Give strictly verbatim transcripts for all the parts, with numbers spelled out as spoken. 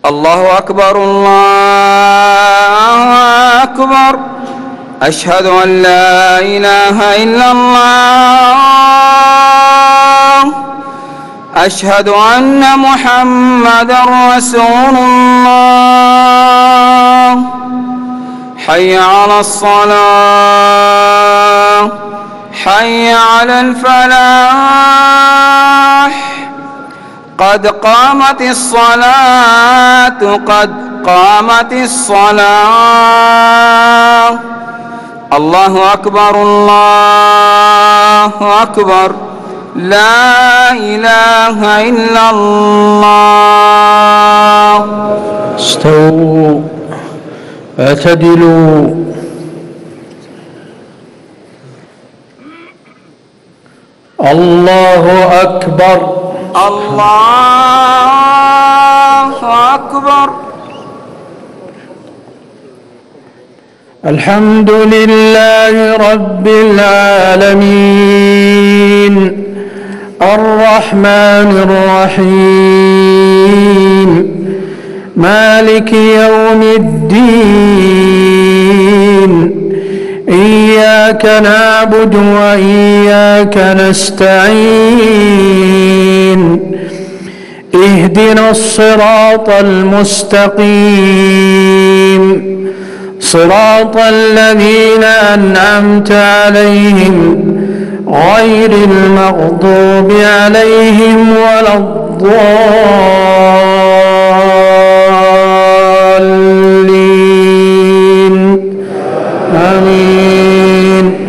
الله أكبر الله أكبر. أشهد أن لا إله إلا الله. أشهد أن محمدًا رسول الله. حي على الصلاة، حي على الفلاح. قد قامت الصلاة، قد قامت الصلاة. الله أكبر الله أكبر. لا إله إلا الله. استووا اعتدلوا. الله أكبر الله أكبر. الحمد لله رب العالمين الرحمن الرحيم مالك يوم الدين. إياك نعبد وإياك نستعين. اهدنا الصراط المستقيم صراط الذين أنعمت عليهم غير المغضوب عليهم ولا الضالين. آمين.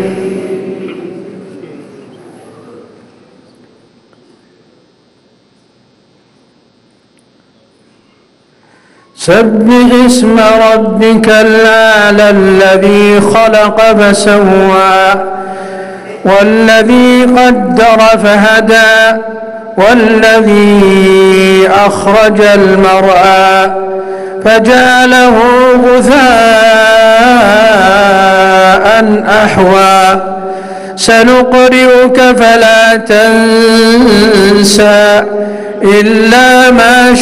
سبح اسم ربك الأعلى الذي خلق فسوى والذي قدر فهدى والذي أخرج المرعى فجعله غثاء أحوى. سنقرئك فلا تنسى إلا ما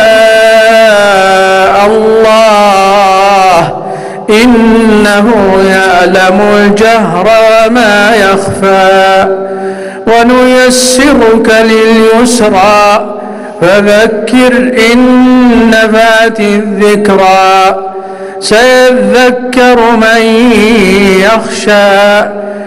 شاء الله إنه يعلم الجهر وما يخفى. ونيسرك لليسرى فذكر إن نفعت الذكرى. سيذكر من يخشى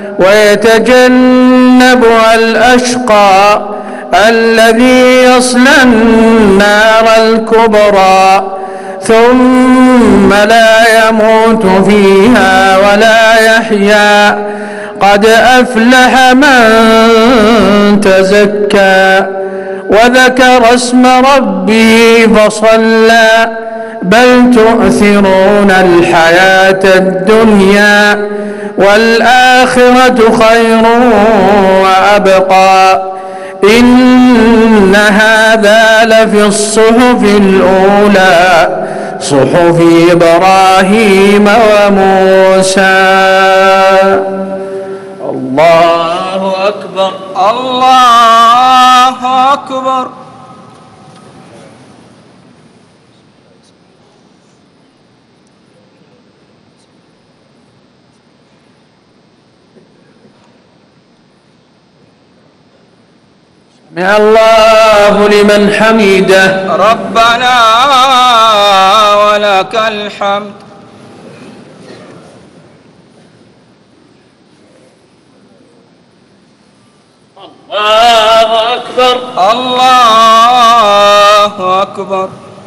ويتجنبها الأشقى الذي يصلى النار الكبرى ثم لا يموت فيها ولا يحيا. قد أفلح من تزكى وذكر اسم ربه فصلى. بل تؤثرون الحياة الدنيا والآخرة خير وأبقى. إن هذا لفي الصحف الأولى صحف إبراهيم وموسى. الله أكبر الله أكبر. سمع الله لمن حمده. ربنا ولك الحمد. الله أكبر الله أكبر.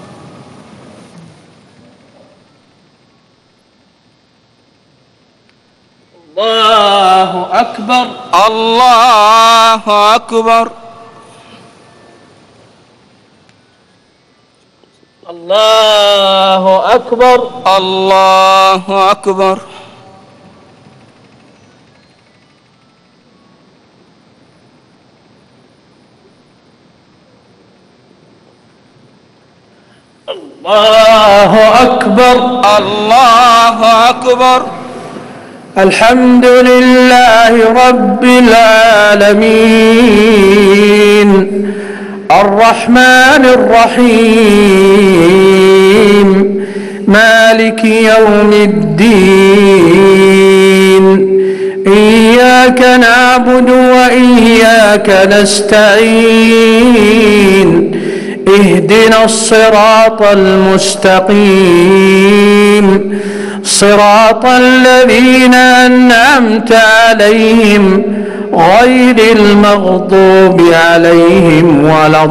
الله أكبر الله أكبر. الله أكبر الله أكبر. الله أكبر الله أكبر. الحمد لله رب العالمين الرحمن الرحيم مالك يوم الدين إياك نعبد وإياك نستعين اهدنا الصراط المستقيم صراط الذين أنعمت عليهم غير المغضوب عليهم ولا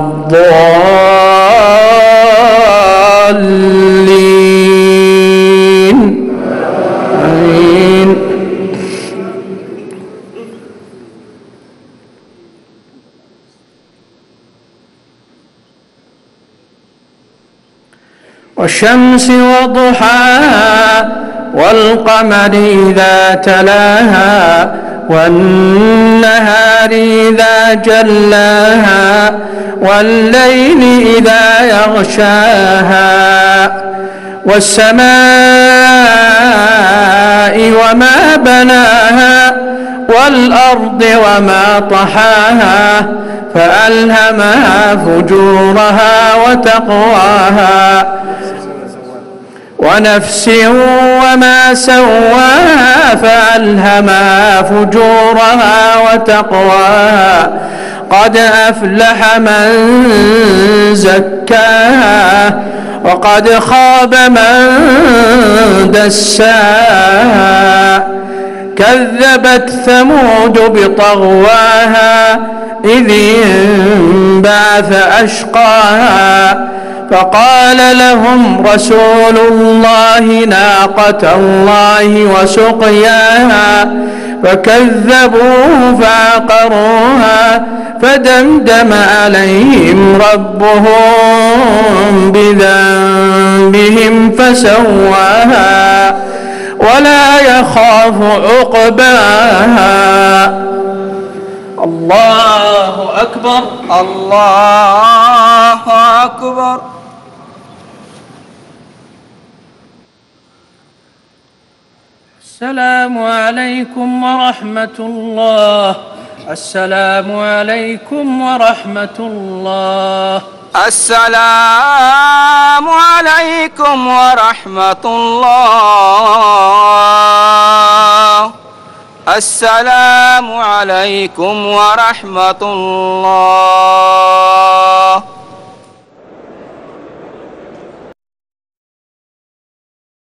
الضالين آمين. والشمس وضحاها والقمر إذا تلاها والنهار إذا جلاها والليل إذا يغشاها والسماء وما بناها والأرض وما طحاها فألهمها فجورها وتقواها ونفس وما سواها فألهمها فجورها وتقواها قد أفلح من زكاها وقد خاب من دساها كذبت ثمود بطغواها إذ انبعث أشقاها فقال لهم رسول الله ناقة الله وسقياها فكذبوه فعقروها فدمدم عليهم ربهم بذنبهم فسواها ولا يخاف عقباها. الله أكبر الله أكبر. السلام عليكم ورحمة الله. السلام عليكم ورحمة الله. السلام عليكم ورحمة الله. السلام عليكم ورحمة الله.